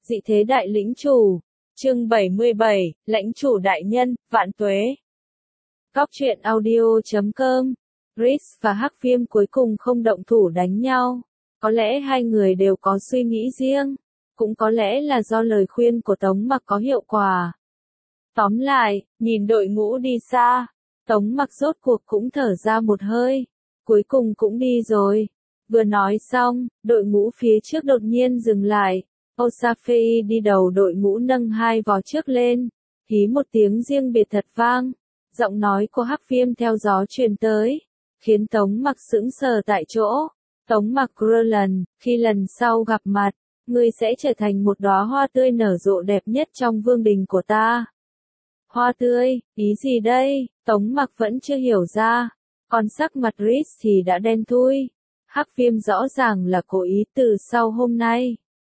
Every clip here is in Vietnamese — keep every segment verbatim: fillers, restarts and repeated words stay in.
Dị thế đại lĩnh chủ. Chương bảy mươi bảy, lãnh chủ đại nhân, vạn tuế. Góc truyện audio chấm com. Rhys và Hắc Viêm cuối cùng không động thủ đánh nhau. Có lẽ hai người đều có suy nghĩ riêng. Cũng có lẽ là do lời khuyên của Tống Mặc có hiệu quả. Tóm lại, nhìn đội ngũ đi xa, Tống Mặc rốt cuộc cũng thở ra một hơi. Cuối cùng cũng đi rồi. Vừa nói xong, đội ngũ phía trước đột nhiên dừng lại. Osafei đi đầu đội ngũ nâng hai vó trước lên, hí một tiếng riêng biệt thật vang. Giọng nói của Hắc Viêm theo gió truyền tới, khiến Tống Mặc sững sờ tại chỗ. Tống Mặc Roland, khi lần sau gặp mặt, ngươi sẽ trở thành một đóa hoa tươi nở rộ đẹp nhất trong vương đình của ta. Hoa tươi, ý gì đây? Tống Mặc vẫn chưa hiểu ra, còn sắc mặt Rhys thì đã đen thui. Hắc Viêm rõ ràng là cố ý từ sau hôm nay.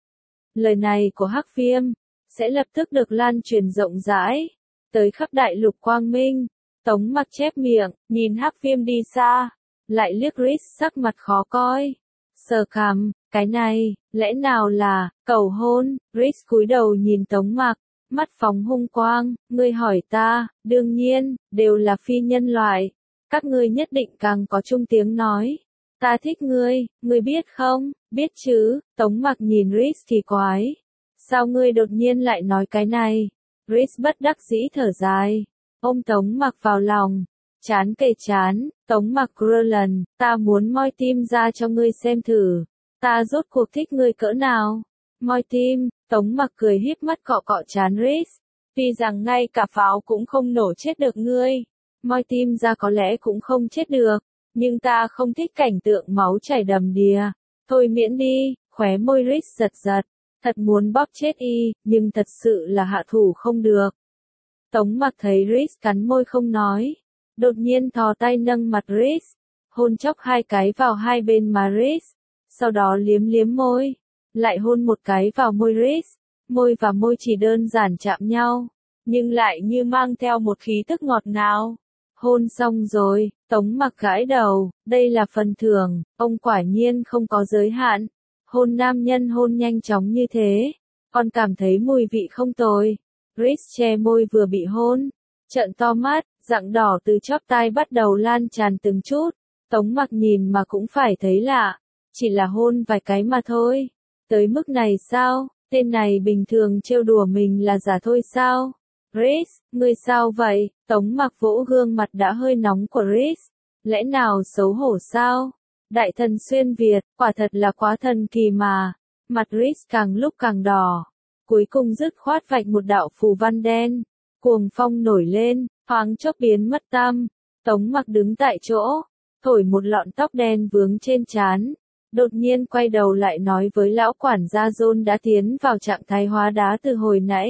Lời này của Hắc Viêm sẽ lập tức được lan truyền rộng rãi tới khắp đại lục quang minh. Tống Mặc chép miệng, nhìn Hắc Viêm đi xa, lại liếc Rhys sắc mặt khó coi. Sờ cằm, cái này, lẽ nào là cầu hôn? Rhys cúi đầu nhìn Tống Mặc, mắt phóng hung quang, ngươi hỏi ta, đương nhiên, đều là phi nhân loại. Các ngươi nhất định càng có chung tiếng nói. Ta thích ngươi, ngươi biết không? Biết chứ. Tống Mặc nhìn Rhys kỳ quái. Sao ngươi đột nhiên lại nói cái này? Rhys bất đắc dĩ thở dài, ôm Tống Mặc vào lòng, chán kề chán. Tống Mặc Roland, ta muốn moi tim ra cho ngươi xem thử. Ta rốt cuộc thích ngươi cỡ nào? Moi tim. Tống Mặc cười híp mắt cọ cọ chán Rhys. Tuy rằng ngay cả pháo cũng không nổ chết được ngươi, moi tim ra có lẽ cũng không chết được. Nhưng ta không thích cảnh tượng máu chảy đầm đìa. Thôi miễn đi. Khóe môi Rhys giật giật. Thật muốn bóp chết y, nhưng thật sự là hạ thủ không được. Tống Mặc thấy Rhys cắn môi không nói, đột nhiên thò tay nâng mặt Rhys, hôn chốc hai cái vào hai bên má Rhys, sau đó liếm liếm môi, lại hôn một cái vào môi Rhys. Môi và môi chỉ đơn giản chạm nhau, nhưng lại như mang theo một khí tức ngọt ngào. Hôn xong rồi, Tống Mặc gãi đầu, đây là phần thưởng, ông quả nhiên không có giới hạn. Hôn nam nhân hôn nhanh chóng như thế, còn cảm thấy mùi vị không tồi. Rhys che môi vừa bị hôn, trợn to mắt, rạng đỏ từ chóp tai bắt đầu lan tràn từng chút. Tống Mặc nhìn mà cũng phải thấy lạ, chỉ là hôn vài cái mà thôi. Tới mức này sao? Tên này bình thường trêu đùa mình là giả thôi sao? Rhys, ngươi sao vậy? Tống Mặc vỗ gương mặt đã hơi nóng của Rhys. Lẽ nào xấu hổ sao? Đại thần xuyên Việt, quả thật là quá thần kỳ mà. Mặt Rhys càng lúc càng đỏ. Cuối cùng dứt khoát vạch một đạo phù văn đen. Cuồng phong nổi lên, thoáng chốc biến mất tăm. Tống Mặc đứng tại chỗ, thổi một lọn tóc đen vướng trên trán. Đột nhiên quay đầu lại nói với lão quản gia John đã tiến vào trạng thái hóa đá từ hồi nãy.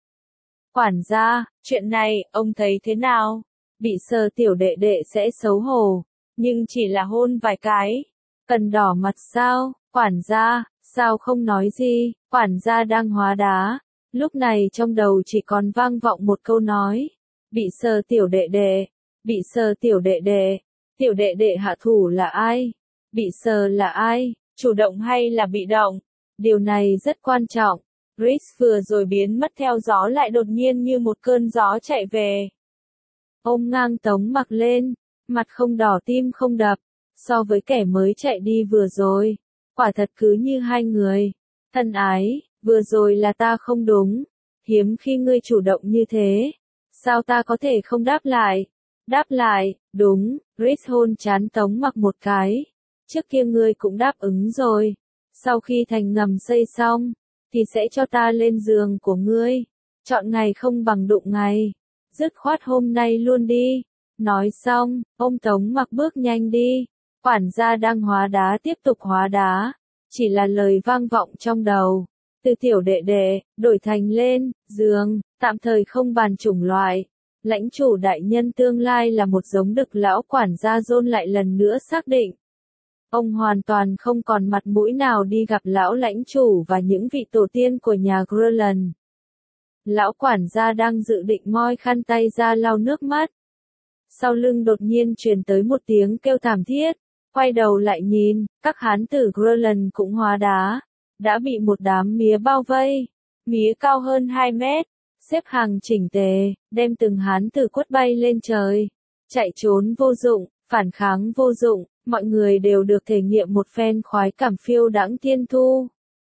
Quản gia, chuyện này, ông thấy thế nào? Bị sờ tiểu đệ đệ sẽ xấu hổ, nhưng chỉ là hôn vài cái. Cần đỏ mặt sao? Quản gia, sao không nói gì? Quản gia đang hóa đá. Lúc này trong đầu chỉ còn vang vọng một câu nói. Bị sờ tiểu đệ đệ. Bị sờ tiểu đệ đệ. Tiểu đệ đệ hạ thủ là ai? Bị sờ là ai? Chủ động hay là bị động? Điều này rất quan trọng. Rhys vừa rồi biến mất theo gió lại đột nhiên như một cơn gió chạy về. Ôm ngang Tống Mặc lên, mặt không đỏ tim không đập, so với kẻ mới chạy đi vừa rồi, quả thật cứ như hai người. Thân ái, vừa rồi là ta không đúng, hiếm khi ngươi chủ động như thế, sao ta có thể không đáp lại? Đáp lại, đúng. Rhys hôn trán Tống Mặc một cái. Trước kia ngươi cũng đáp ứng rồi, sau khi thành ngầm xây xong, thì sẽ cho ta lên giường của ngươi. Chọn ngày không bằng đụng ngày. Dứt khoát hôm nay luôn đi. Nói xong, ông Tống Mặc bước nhanh đi. Quản gia đang hóa đá tiếp tục hóa đá. Chỉ là lời vang vọng trong đầu. Từ tiểu đệ đệ, đổi thành lên, giường, tạm thời không bàn chủng loại. Lãnh chủ đại nhân tương lai là một giống đực lão quản gia John lại lần nữa xác định. Ông hoàn toàn không còn mặt mũi nào đi gặp lão lãnh chủ và những vị tổ tiên của nhà Roland. Lão quản gia đang dự định moi khăn tay ra lau nước mắt. Sau lưng đột nhiên truyền tới một tiếng kêu thảm thiết. Quay đầu lại nhìn, các hán tử Roland cũng hóa đá. Đã bị một đám mía bao vây. Mía cao hơn hai mét, xếp hàng chỉnh tề, đem từng hán tử quất bay lên trời. Chạy trốn vô dụng, phản kháng vô dụng, mọi người đều được thể nghiệm một phen khoái cảm phiêu đãng tiên thu.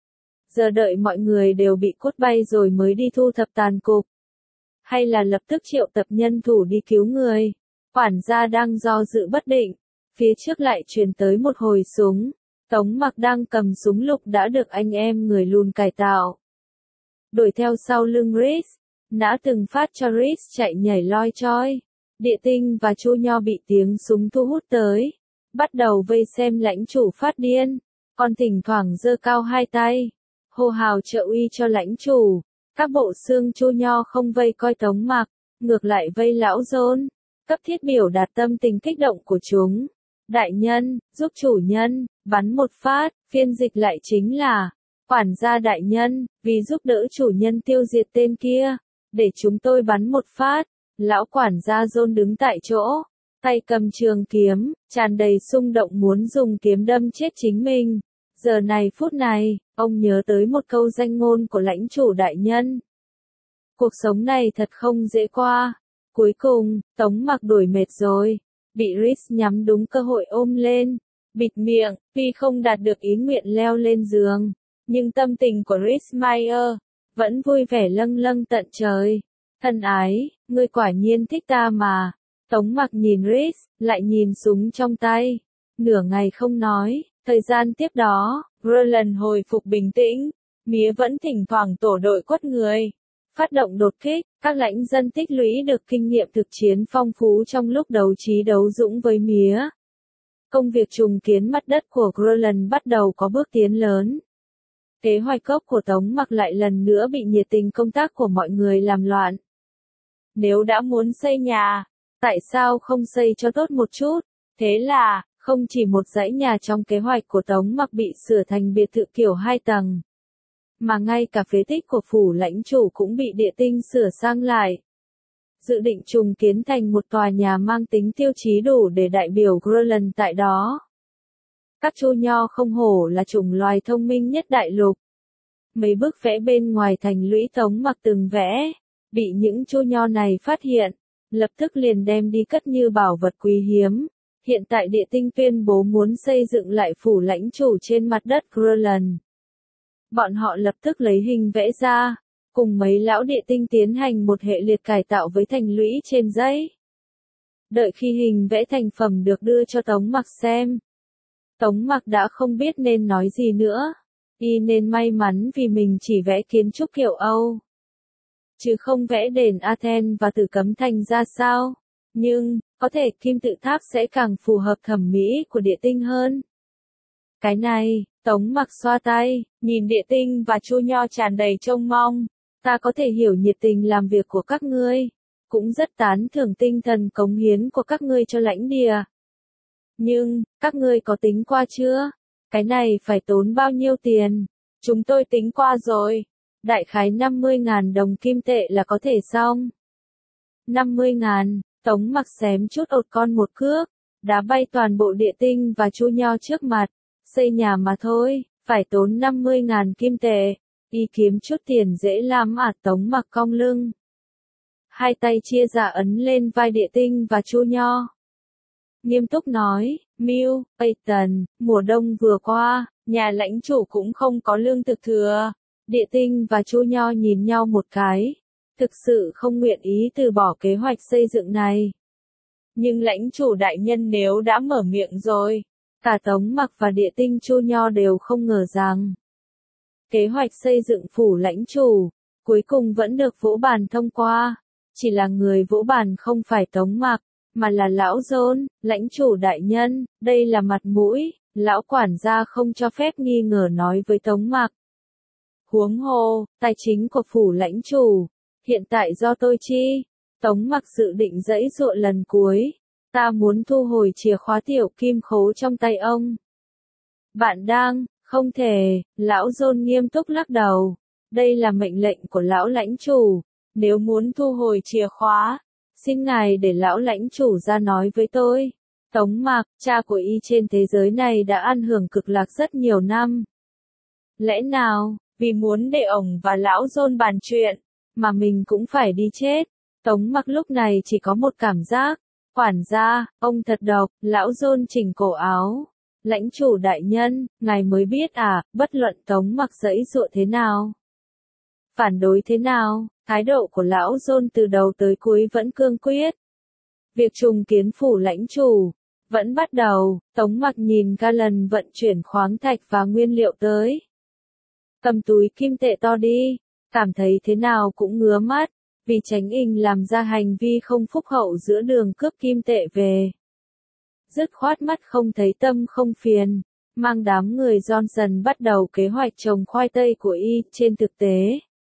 Giờ đợi mọi người đều bị quất bay rồi mới đi thu thập tàn cục. Hay là lập tức triệu tập nhân thủ đi cứu người. Quản gia đang do dự bất định. Phía trước lại truyền tới một hồi súng. Tống Mặc đang cầm súng lục đã được anh em người lùn cải tạo. Đuổi theo sau lưng Rhys, nã từng phát cho Rhys chạy nhảy loi choi. Địa Tinh và Chu Nho bị tiếng súng thu hút tới, bắt đầu vây xem lãnh chủ phát điên, còn thỉnh thoảng giơ cao hai tay, hô hào trợ uy cho lãnh chủ. Các bộ xương Chu Nho không vây coi Tống Mặc, ngược lại vây lão Dôn, cấp thiết biểu đạt tâm tình kích động của chúng. Đại nhân, giúp chủ nhân, bắn một phát, phiên dịch lại chính là, quản gia đại nhân, vì giúp đỡ chủ nhân tiêu diệt tên kia, để chúng tôi bắn một phát. Lão quản gia Dôn đứng tại chỗ, tay cầm trường kiếm, tràn đầy xung động muốn dùng kiếm đâm chết chính mình. Giờ này phút này, ông nhớ tới một câu danh ngôn của lãnh chủ đại nhân. Cuộc sống này thật không dễ qua. Cuối cùng, Tống Mặc đuổi mệt rồi, bị Rhys nhắm đúng cơ hội ôm lên, bịt miệng, tuy không đạt được ý nguyện leo lên giường, nhưng tâm tình của Rhys Meyer vẫn vui vẻ lâng lâng tận trời. Thân ái, ngươi quả nhiên thích ta mà. Tống Mặc nhìn Rhys, lại nhìn súng trong tay. Nửa ngày không nói, thời gian tiếp đó, Roland hồi phục bình tĩnh. Mía vẫn thỉnh thoảng tổ đội quất người. Phát động đột kích, các lãnh dân tích lũy được kinh nghiệm thực chiến phong phú trong lúc đấu trí đấu dũng với Mía. Công việc trùng kiến mặt đất của Roland bắt đầu có bước tiến lớn. Kế hoạch gốc của Tống Mặc lại lần nữa bị nhiệt tình công tác của mọi người làm loạn. Nếu đã muốn xây nhà, tại sao không xây cho tốt một chút? Thế là, không chỉ một dãy nhà trong kế hoạch của Tống Mặc bị sửa thành biệt thự kiểu hai tầng, mà ngay cả phế tích của phủ lãnh chủ cũng bị Địa Tinh sửa sang lại. Dự định trùng kiến thành một tòa nhà mang tính tiêu chí đủ để đại biểu Groland tại đó. Các Chu Nho không hổ là chủng loài thông minh nhất đại lục. Mấy bức vẽ bên ngoài thành lũy Tống Mặc từng vẽ, bị những Chu Nho này phát hiện, lập tức liền đem đi cất như bảo vật quý hiếm. Hiện tại Địa Tinh tuyên bố muốn xây dựng lại phủ lãnh chủ trên mặt đất Groland. Bọn họ lập tức lấy hình vẽ ra, cùng mấy lão Địa Tinh tiến hành một hệ liệt cải tạo với thành lũy trên giấy. Đợi khi hình vẽ thành phẩm được đưa cho Tống Mặc xem, Tống Mặc đã không biết nên nói gì nữa. Y nên may mắn vì mình chỉ vẽ kiến trúc kiểu Âu, chứ không vẽ đền Athens và Tử Cấm Thành ra sao. Nhưng, có thể kim tự tháp sẽ càng phù hợp thẩm mỹ của Địa Tinh hơn. Cái này, Tống Mặc xoa tay, nhìn Địa Tinh và Chu Nho tràn đầy trông mong. Ta có thể hiểu nhiệt tình làm việc của các ngươi, cũng rất tán thưởng tinh thần cống hiến của các ngươi cho lãnh địa. Nhưng, các ngươi có tính qua chưa? Cái này phải tốn bao nhiêu tiền? Chúng tôi tính qua rồi. Đại khái năm mươi ngàn đồng kim tệ là có thể xong. năm mươi ngàn, Tống Mặc xém chút ột con một cước, đá bay toàn bộ Địa Tinh và Chu Nho trước mặt. Xây nhà mà thôi, phải tốn năm mươi ngàn kim tệ. Y kiếm chút tiền dễ lắm à? Tống Mặc cong lưng, hai tay chia ra ấn lên vai Địa Tinh và Chu Nho. Nghiêm túc nói, Miu, Peyton, mùa đông vừa qua, nhà lãnh chủ cũng không có lương thực thừa. Địa Tinh và Chu Nho nhìn nhau một cái, thực sự không nguyện ý từ bỏ kế hoạch xây dựng này. Nhưng lãnh chủ đại nhân nếu đã mở miệng rồi, cả Tống Mặc và Địa Tinh Chu Nho đều không ngờ rằng kế hoạch xây dựng phủ lãnh chủ, cuối cùng vẫn được vỗ bàn thông qua. Chỉ là người vỗ bàn không phải Tống Mặc, mà là lão Dôn, lãnh chủ đại nhân, đây là mặt mũi, lão quản gia không cho phép nghi ngờ nói với Tống Mặc. Huống hồ, tài chính của phủ lãnh chủ, hiện tại do tôi chi. Tống Mặc dự định dãy dụa lần cuối. Ta muốn thu hồi chìa khóa tiểu kim khố trong tay ông. Bạn đang, không thể, lão Dôn nghiêm túc lắc đầu. Đây là mệnh lệnh của lão lãnh chủ. Nếu muốn thu hồi chìa khóa, xin ngài để lão lãnh chủ ra nói với tôi. Tống Mặc, cha của y trên thế giới này đã ăn hưởng cực lạc rất nhiều năm. Lẽ nào, vì muốn để ổng và lão John bàn chuyện, mà mình cũng phải đi chết. Tống Mặc lúc này chỉ có một cảm giác, quản gia, ông thật độc. Lão John chỉnh cổ áo. Lãnh chủ đại nhân, ngài mới biết à, bất luận Tống Mặc giãy giụa thế nào, phản đối thế nào, thái độ của lão John từ đầu tới cuối vẫn cương quyết. Việc trùng kiến phủ lãnh chủ vẫn bắt đầu. Tống Mặc nhìn Callan vận chuyển khoáng thạch và nguyên liệu tới. Cầm túi kim tệ to đi, cảm thấy thế nào cũng ngứa mắt, vì Tránh Inh làm ra hành vi không phúc hậu giữa đường cướp kim tệ về. Dứt khoát mắt không thấy tâm không phiền, mang đám người Johnson bắt đầu kế hoạch trồng khoai tây của y. Trên thực tế,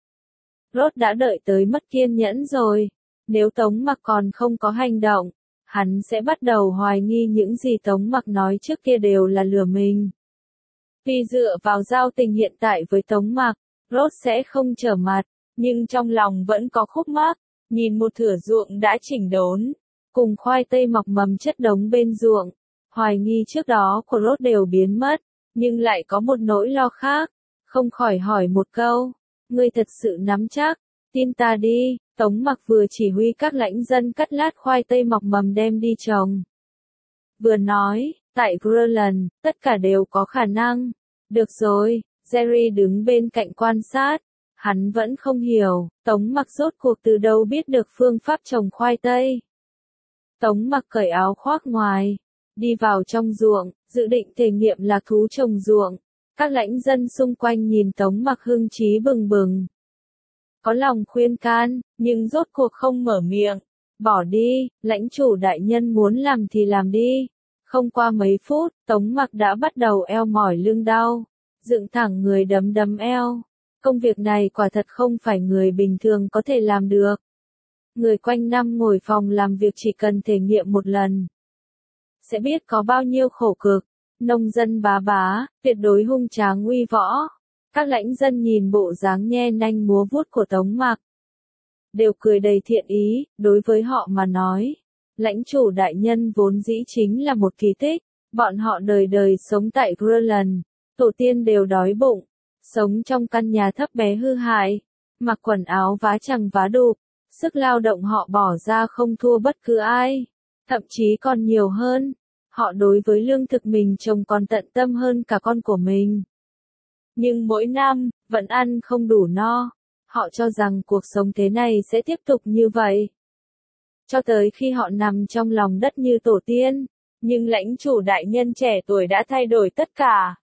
Rốt đã đợi tới mất kiên nhẫn rồi. Nếu Tống Mặc còn không có hành động, hắn sẽ bắt đầu hoài nghi những gì Tống Mặc nói trước kia đều là lừa mình. Vì dựa vào giao tình hiện tại với Tống Mặc, Rốt sẽ không trở mặt, nhưng trong lòng vẫn có khúc mắc, nhìn một thửa ruộng đã chỉnh đốn, cùng khoai tây mọc mầm chất đống bên ruộng. Hoài nghi trước đó của Rốt đều biến mất, nhưng lại có một nỗi lo khác, không khỏi hỏi một câu, ngươi thật sự nắm chắc, tin ta đi. Tống Mặc vừa chỉ huy các lãnh dân cắt lát khoai tây mọc mầm đem đi trồng. Vừa nói, tại Greenland, tất cả đều có khả năng. Được rồi, Jerry đứng bên cạnh quan sát. Hắn vẫn không hiểu, Tống Mặc rốt cuộc từ đâu biết được phương pháp trồng khoai tây. Tống Mặc cởi áo khoác ngoài, đi vào trong ruộng, dự định thể nghiệm lạc thú trồng ruộng. Các lãnh dân xung quanh nhìn Tống Mặc hưng trí bừng bừng. Có lòng khuyên can, nhưng rốt cuộc không mở miệng. Bỏ đi, lãnh chủ đại nhân muốn làm thì làm đi. Không qua mấy phút, Tống Mặc đã bắt đầu eo mỏi lưng đau, dựng thẳng người đấm đấm eo. Công việc này quả thật không phải người bình thường có thể làm được. Người quanh năm ngồi phòng làm việc chỉ cần thể nghiệm một lần, sẽ biết có bao nhiêu khổ cực. Nông dân bá bá, tuyệt đối hung tráng uy võ. Các lãnh dân nhìn bộ dáng nhe nanh múa vuốt của Tống Mặc, đều cười đầy thiện ý. Đối với họ mà nói, lãnh chủ đại nhân vốn dĩ chính là một kỳ tích. Bọn họ đời đời sống tại Greenland, tổ tiên đều đói bụng, sống trong căn nhà thấp bé hư hại, mặc quần áo vá chằng vá đục, sức lao động họ bỏ ra không thua bất cứ ai, thậm chí còn nhiều hơn. Họ đối với lương thực mình trồng còn tận tâm hơn cả con của mình. Nhưng mỗi năm, vẫn ăn không đủ no. Họ cho rằng cuộc sống thế này sẽ tiếp tục như vậy, cho tới khi họ nằm trong lòng đất như tổ tiên. Nhưng lãnh chủ đại nhân trẻ tuổi đã thay đổi tất cả.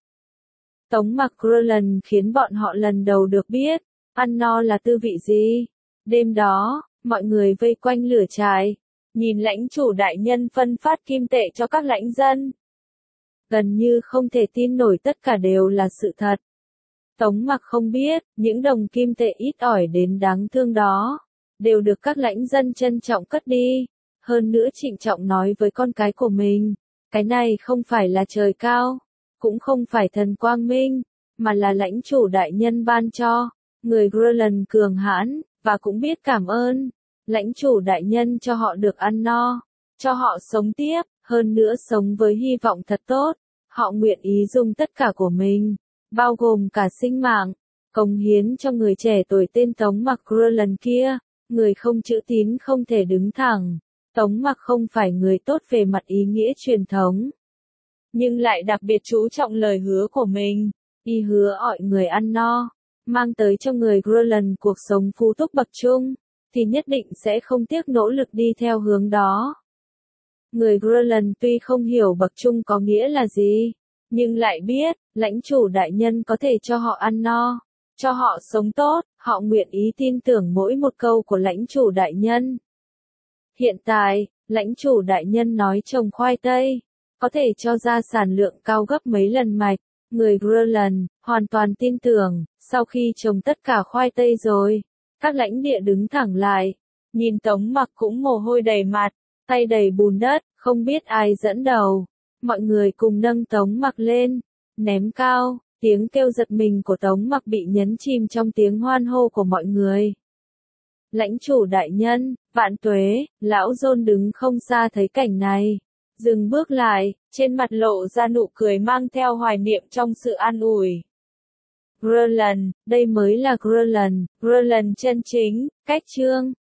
Tống Mặc Greenland khiến bọn họ lần đầu được biết, ăn no là tư vị gì. Đêm đó, mọi người vây quanh lửa trại, nhìn lãnh chủ đại nhân phân phát kim tệ cho các lãnh dân. Gần như không thể tin nổi tất cả đều là sự thật. Tống Mặc không biết, những đồng kim tệ ít ỏi đến đáng thương đó, đều được các lãnh dân trân trọng cất đi. Hơn nữa trịnh trọng nói với con cái của mình, cái này không phải là trời cao, cũng không phải thần quang minh, mà là lãnh chủ đại nhân ban cho. Người Greenland cường hãn, và cũng biết cảm ơn. Lãnh chủ đại nhân cho họ được ăn no, cho họ sống tiếp, hơn nữa sống với hy vọng thật tốt. Họ nguyện ý dùng tất cả của mình, bao gồm cả sinh mạng, cống hiến cho người trẻ tuổi tên Tống Mặc Greenland kia. Người không chữ tín không thể đứng thẳng. Tống Mặc không phải người tốt về mặt ý nghĩa truyền thống, nhưng lại đặc biệt chú trọng lời hứa của mình. Y hứa ọi người ăn no, mang tới cho người Greenland cuộc sống phú túc bậc trung, thì nhất định sẽ không tiếc nỗ lực đi theo hướng đó. Người Greenland tuy không hiểu bậc trung có nghĩa là gì, nhưng lại biết, lãnh chủ đại nhân có thể cho họ ăn no, cho họ sống tốt. Họ nguyện ý tin tưởng mỗi một câu của lãnh chủ đại nhân. Hiện tại, lãnh chủ đại nhân nói trồng khoai tây có thể cho ra sản lượng cao gấp mấy lần mạch. Người Greenland hoàn toàn tin tưởng. Sau khi trồng tất cả khoai tây rồi, các lãnh địa đứng thẳng lại, nhìn Tống Mặc cũng mồ hôi đầy mặt, tay đầy bùn đất, không biết ai dẫn đầu. Mọi người cùng nâng Tống Mặc lên, ném cao. Tiếng kêu giật mình của Tống Mặc bị nhấn chìm trong tiếng hoan hô của mọi người. Lãnh chủ đại nhân, vạn tuế. Lão John đứng không xa thấy cảnh này, dừng bước lại, trên mặt lộ ra nụ cười mang theo hoài niệm trong sự an ủi. Grönland, đây mới là Grönland, Grönland chân chính, cách chương.